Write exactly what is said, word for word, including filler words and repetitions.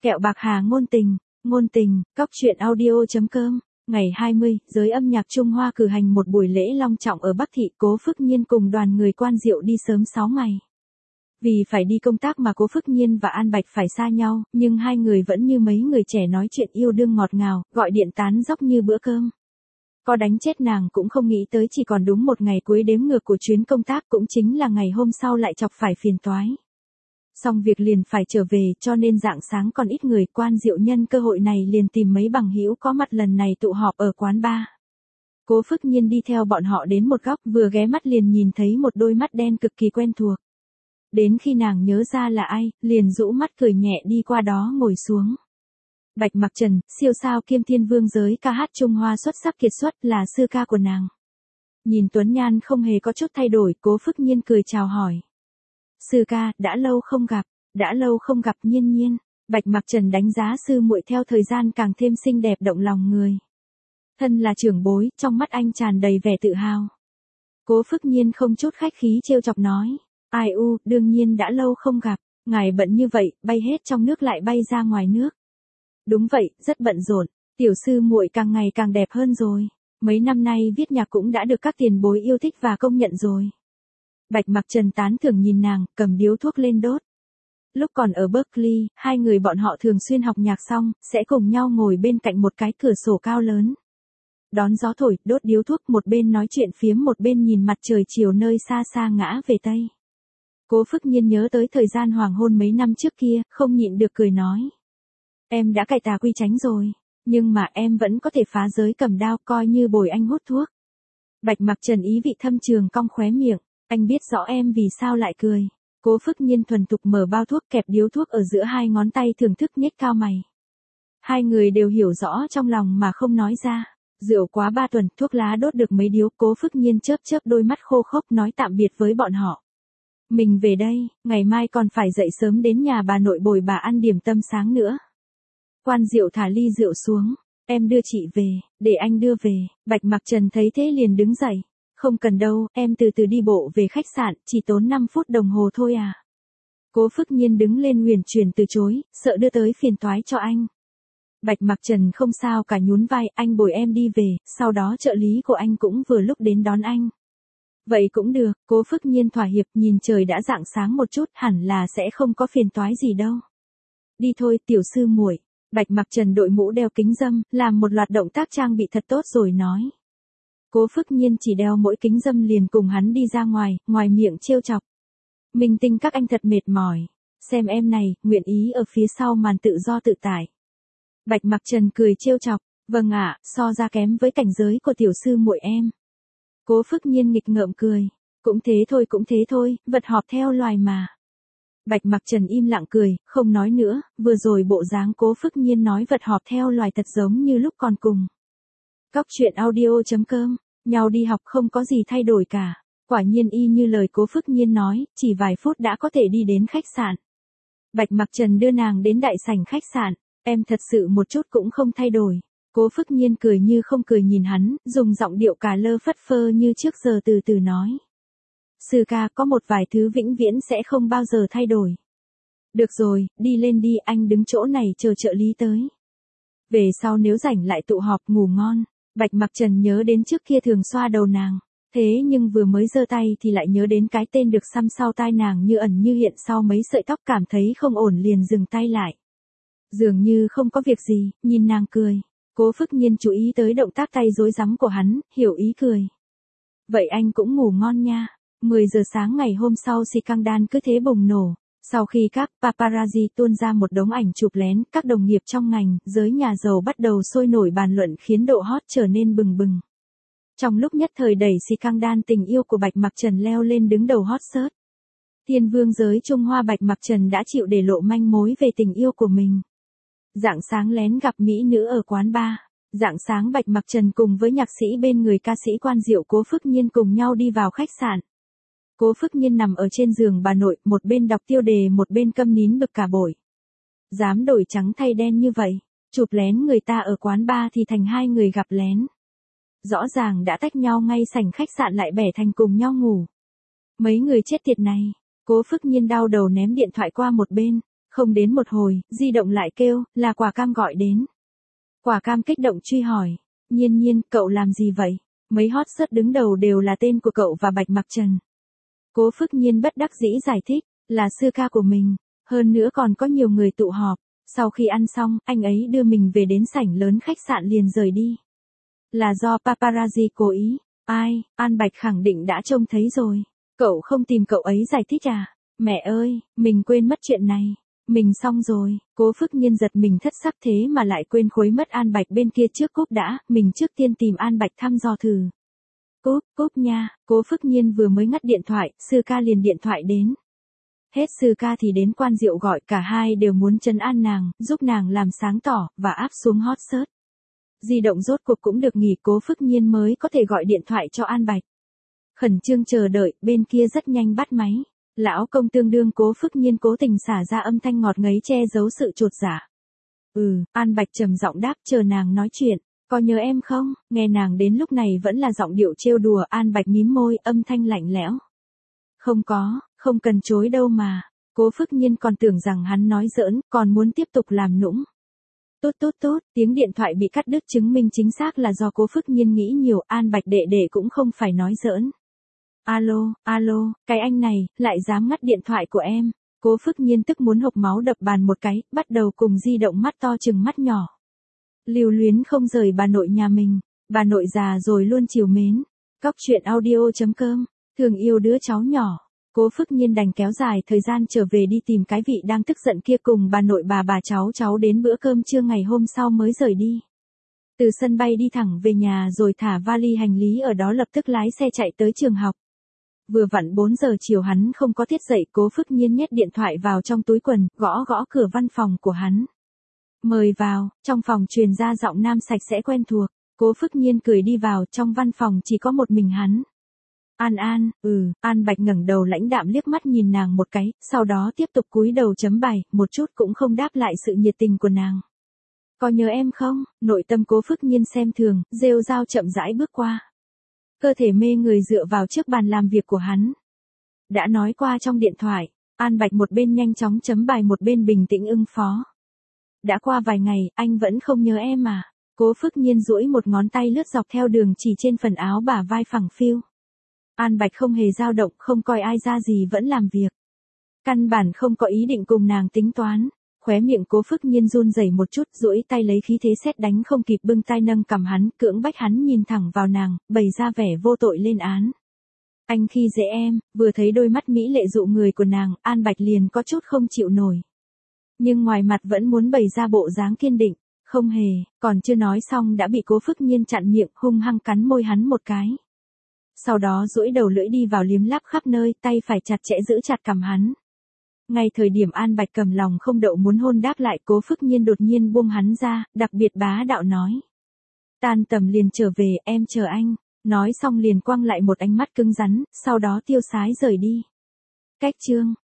Kẹo bạc hà ngôn tình, ngôn tình, cóc truyện audio chấm com. Ngày hai mươi, giới âm nhạc Trung Hoa cử hành một buổi lễ long trọng ở Bắc Thị. Cố Phước Nhiên cùng đoàn người Quan Diệu đi sớm sáu ngày. Vì phải đi công tác mà Cố Phước Nhiên và An Bạch phải xa nhau, nhưng hai người vẫn như mấy người trẻ nói chuyện yêu đương ngọt ngào, gọi điện tán dóc như bữa cơm. Có đánh chết nàng cũng không nghĩ tới chỉ còn đúng một ngày cuối đếm ngược của chuyến công tác, cũng chính là ngày hôm sau lại chọc phải phiền toái. Xong việc liền phải trở về, cho nên rạng sáng còn ít người. Quan Diệu nhân cơ hội này liền tìm mấy bằng hữu có mặt lần này tụ họp ở quán bar. Cố Phước Nhiên đi theo bọn họ đến một góc, vừa ghé mắt liền nhìn thấy một đôi mắt đen cực kỳ quen thuộc. Đến khi nàng nhớ ra là ai, liền rũ mắt cười nhẹ đi qua đó ngồi xuống. Bạch Mặc Trần, siêu sao kiêm thiên vương giới ca hát Trung Hoa xuất sắc kiệt xuất, là sư ca của nàng. Nhìn tuấn nhan không hề có chút thay đổi, Cố Phước Nhiên cười chào hỏi. Sư ca, đã lâu không gặp, đã lâu không gặp Nhiên Nhiên. Bạch Mặc Trần đánh giá sư muội theo thời gian càng thêm xinh đẹp động lòng người. Thân là trưởng bối, trong mắt anh tràn đầy vẻ tự hào. Cố Phước Nhiên không chút khách khí trêu chọc nói. Ai u, đương nhiên đã lâu không gặp, ngài bận như vậy, bay hết trong nước lại bay ra ngoài nước. Đúng vậy, rất bận rộn, tiểu sư muội càng ngày càng đẹp hơn rồi. Mấy năm nay viết nhạc cũng đã được các tiền bối yêu thích và công nhận rồi. Bạch Mặc Trần tán thưởng nhìn nàng, cầm điếu thuốc lên đốt. Lúc còn ở Berkeley, hai người bọn họ thường xuyên học nhạc xong, sẽ cùng nhau ngồi bên cạnh một cái cửa sổ cao lớn. Đón gió thổi, đốt điếu thuốc, một bên nói chuyện phiếm một bên nhìn mặt trời chiều nơi xa xa ngã về Tây. Cố Phước Nhiên nhớ tới thời gian hoàng hôn mấy năm trước kia, không nhịn được cười nói. Em đã cải tà quy chánh rồi, nhưng mà em vẫn có thể phá giới cầm đao, coi như bồi anh hút thuốc. Bạch Mặc Trần ý vị thâm trường cong khóe miệng, anh biết rõ em vì sao lại cười. Cố Phước Nhiên thuần thục mở bao thuốc, kẹp điếu thuốc ở giữa hai ngón tay thưởng thức nhếch cao mày. Hai người đều hiểu rõ trong lòng mà không nói ra. Rượu quá ba tuần, thuốc lá đốt được mấy điếu, Cố Phước Nhiên chớp chớp đôi mắt khô khốc nói tạm biệt với bọn họ. Mình về đây, ngày mai còn phải dậy sớm đến nhà bà nội bồi bà ăn điểm tâm sáng nữa. Quan Diệu thả ly rượu xuống, em đưa chị về, để anh đưa về. Bạch Mặc Trần thấy thế liền đứng dậy. Không cần đâu, em từ từ đi bộ về khách sạn, chỉ tốn năm phút đồng hồ thôi à. Cố Phước Nhiên đứng lên huyền chuyển từ chối, sợ đưa tới phiền toái cho anh. Bạch Mặc Trần không sao cả nhún vai, anh bồi em đi về, sau đó trợ lý của anh cũng vừa lúc đến đón anh. Vậy cũng được, Cố Phước Nhiên thỏa hiệp, nhìn trời đã rạng sáng một chút, hẳn là sẽ không có phiền toái gì đâu. Đi thôi, tiểu sư muội. Bạch Mặc Trần đội mũ đeo kính râm, làm một loạt động tác trang bị thật tốt rồi nói. Cố Phước Nhiên chỉ đeo mỗi kính râm liền cùng hắn đi ra ngoài, ngoài miệng trêu chọc. Minh tinh các anh thật mệt mỏi. Xem em này, nguyện ý ở phía sau màn tự do tự tại. Bạch Mặc Trần cười trêu chọc. Vâng ạ, so ra kém với cảnh giới của tiểu sư muội em. Cố Phước Nhiên nghịch ngợm cười. Cũng thế thôi cũng thế thôi, vật họp theo loài mà. Bạch Mặc Trần im lặng cười, không nói nữa, vừa rồi bộ dáng Cố Phước Nhiên nói vật họp theo loài thật giống như lúc còn cùng. Cóc truyện audio chấm com, nhau đi học không có gì thay đổi cả. Quả nhiên y như lời Cố Phước Nhiên nói, chỉ vài phút đã có thể đi đến khách sạn. Bạch Mặc Trần đưa nàng đến đại sảnh khách sạn, em thật sự một chút cũng không thay đổi. Cố Phước Nhiên cười như không cười nhìn hắn, dùng giọng điệu cà lơ phất phơ như trước giờ từ từ nói. Sư ca, có một vài thứ vĩnh viễn sẽ không bao giờ thay đổi. Được rồi, đi lên đi, anh đứng chỗ này chờ trợ lý tới. Về sau nếu rảnh lại tụ họp ngủ ngon. Bạch Mặc Trần nhớ đến trước kia thường xoa đầu nàng. Thế nhưng vừa mới giơ tay thì lại nhớ đến cái tên được xăm sau tai nàng như ẩn như hiện sau mấy sợi tóc, cảm thấy không ổn liền dừng tay lại. Dường như không có việc gì, nhìn nàng cười. Cố Phước Nhiên chú ý tới động tác tay rối rắm của hắn, hiểu ý cười. Vậy anh cũng ngủ ngon nha. mười giờ sáng ngày hôm sau scandal cứ thế bùng nổ. Sau khi các paparazzi tuôn ra một đống ảnh chụp lén, các đồng nghiệp trong ngành, giới nhà giàu bắt đầu sôi nổi bàn luận khiến độ hot trở nên bừng bừng. Trong lúc nhất thời đẩy scandal tình yêu của Bạch Mặc Trần leo lên đứng đầu hot search. Thiên vương giới Trung Hoa Bạch Mặc Trần đã chịu để lộ manh mối về tình yêu của mình. Rạng sáng lén gặp mỹ nữ ở quán bar. Rạng sáng Bạch Mặc Trần cùng với nhạc sĩ bên người ca sĩ Quan Diệu Cố Phước Nhiên cùng nhau đi vào khách sạn. Cố Phước Nhiên nằm ở trên giường bà nội, một bên đọc tiêu đề một bên câm nín bực cả bội. Dám đổi trắng thay đen như vậy, chụp lén người ta ở quán bar thì thành hai người gặp lén. Rõ ràng đã tách nhau ngay sảnh khách sạn lại bẻ thành cùng nhau ngủ. Mấy người chết tiệt này, Cố Phước Nhiên đau đầu ném điện thoại qua một bên, Không đến một hồi, di động lại kêu, là Quả Cam gọi đến. Quả Cam kích động truy hỏi, Nhiên Nhiên, cậu làm gì vậy? Mấy hot search đứng đầu đều là tên của cậu và Bạch Mặc Trần. Cố Phước Nhiên bất đắc dĩ giải thích, là sư ca của mình, hơn nữa còn có nhiều người tụ họp. Sau khi ăn xong, anh ấy đưa mình về đến sảnh lớn khách sạn liền rời đi. Là do paparazzi cố ý. Ai, An Bạch khẳng định đã trông thấy rồi. Cậu không tìm cậu ấy giải thích à? Mẹ ơi, mình quên mất chuyện này. Mình xong rồi. Cố Phước Nhiên giật mình thất sắc thế mà lại quên khuấy mất An Bạch bên kia trước cúp đã. Mình trước tiên tìm An Bạch thăm dò thử. Cúp, cúp nha. Cố Phước Nhiên vừa mới ngắt điện thoại, sư ca liền điện thoại đến. Hết sư ca thì đến Quan Diệu gọi, cả hai đều muốn trấn an nàng, giúp nàng làm sáng tỏ, và áp xuống hot search. Di động rốt cuộc cũng được nghỉ, Cố Phước Nhiên mới có thể gọi điện thoại cho An Bạch. Khẩn trương chờ đợi, bên kia rất nhanh bắt máy. Lão công tương đương Cố Phước Nhiên cố tình xả ra âm thanh ngọt ngấy che giấu sự chột dạ. Ừ, An Bạch trầm giọng đáp, chờ nàng nói chuyện. Có nhớ em không? Nghe nàng đến lúc này vẫn là giọng điệu trêu đùa, An Bạch mím môi, âm thanh lạnh lẽo. Không có, không cần chối đâu mà. Cố Phước Nhiên còn tưởng rằng hắn nói giỡn, còn muốn tiếp tục làm nũng. Tốt tốt tốt, tiếng điện thoại bị cắt đứt chứng minh chính xác là do Cố Phước Nhiên nghĩ nhiều, An Bạch đệ đệ cũng không phải nói giỡn. Alo, alo, cái anh này, lại dám ngắt điện thoại của em. Cố Phước Nhiên tức muốn hộc máu đập bàn một cái, bắt đầu cùng di động mắt to chừng mắt nhỏ. Lưu luyến không rời bà nội nhà mình, bà nội già rồi luôn chiều mến. Cóc truyện audio chấm com, thường yêu đứa cháu nhỏ. Cố Phước Nhiên đành kéo dài thời gian trở về đi tìm cái vị đang tức giận kia, cùng bà nội bà bà cháu cháu đến bữa cơm trưa ngày hôm sau mới rời đi. Từ sân bay đi thẳng về nhà rồi thả vali hành lý ở đó, lập tức lái xe chạy tới trường học. Vừa vặn bốn giờ chiều, hắn không có thiết dậy, Cố Phước Nhiên nhét điện thoại vào trong túi quần, gõ gõ cửa văn phòng của hắn. Mời vào, trong phòng truyền ra giọng nam sạch sẽ quen thuộc. Cố Phước Nhiên cười đi vào, trong văn phòng chỉ có một mình hắn. An An, ừ, An Bạch ngẩng đầu lãnh đạm liếc mắt nhìn nàng một cái, sau đó tiếp tục cúi đầu chấm bài, một chút cũng không đáp lại sự nhiệt tình của nàng. Có nhớ em không? Nội tâm Cố Phước Nhiên xem thường, rêu rao chậm rãi bước qua. Cơ thể mê người dựa vào trước bàn làm việc của hắn. Đã nói qua trong điện thoại, An Bạch một bên nhanh chóng chấm bài một bên bình tĩnh ưng phó. Đã qua vài ngày, anh vẫn không nhớ em à? Cố Phước Nhiên duỗi một ngón tay lướt dọc theo đường chỉ trên phần áo bả vai phẳng phiu. An Bạch không hề dao động, không coi ai ra gì vẫn làm việc. Căn bản không có ý định cùng nàng tính toán. Khóe miệng Cố Phước Nhiên run rẩy một chút, duỗi tay lấy khí thế sét đánh không kịp bưng tay nâng cằm hắn, cưỡng bách hắn nhìn thẳng vào nàng, bày ra vẻ vô tội lên án. Anh khi dễ em, vừa thấy đôi mắt mỹ lệ dụ người của nàng, An Bạch liền có chút không chịu nổi. Nhưng ngoài mặt vẫn muốn bày ra bộ dáng kiên định, không hề, còn chưa nói xong đã bị Cố Phước Nhiên chặn miệng, hung hăng cắn môi hắn một cái. Sau đó duỗi đầu lưỡi đi vào liếm láp khắp nơi, tay phải chặt chẽ giữ chặt cằm hắn. Ngay thời điểm An Bạch cầm lòng không đậu muốn hôn đáp lại, Cố Phước Nhiên đột nhiên buông hắn ra, đặc biệt bá đạo nói. Tan tầm liền trở về, em chờ anh. Nói xong liền quăng lại một ánh mắt cứng rắn, sau đó tiêu sái rời đi. Cách chương.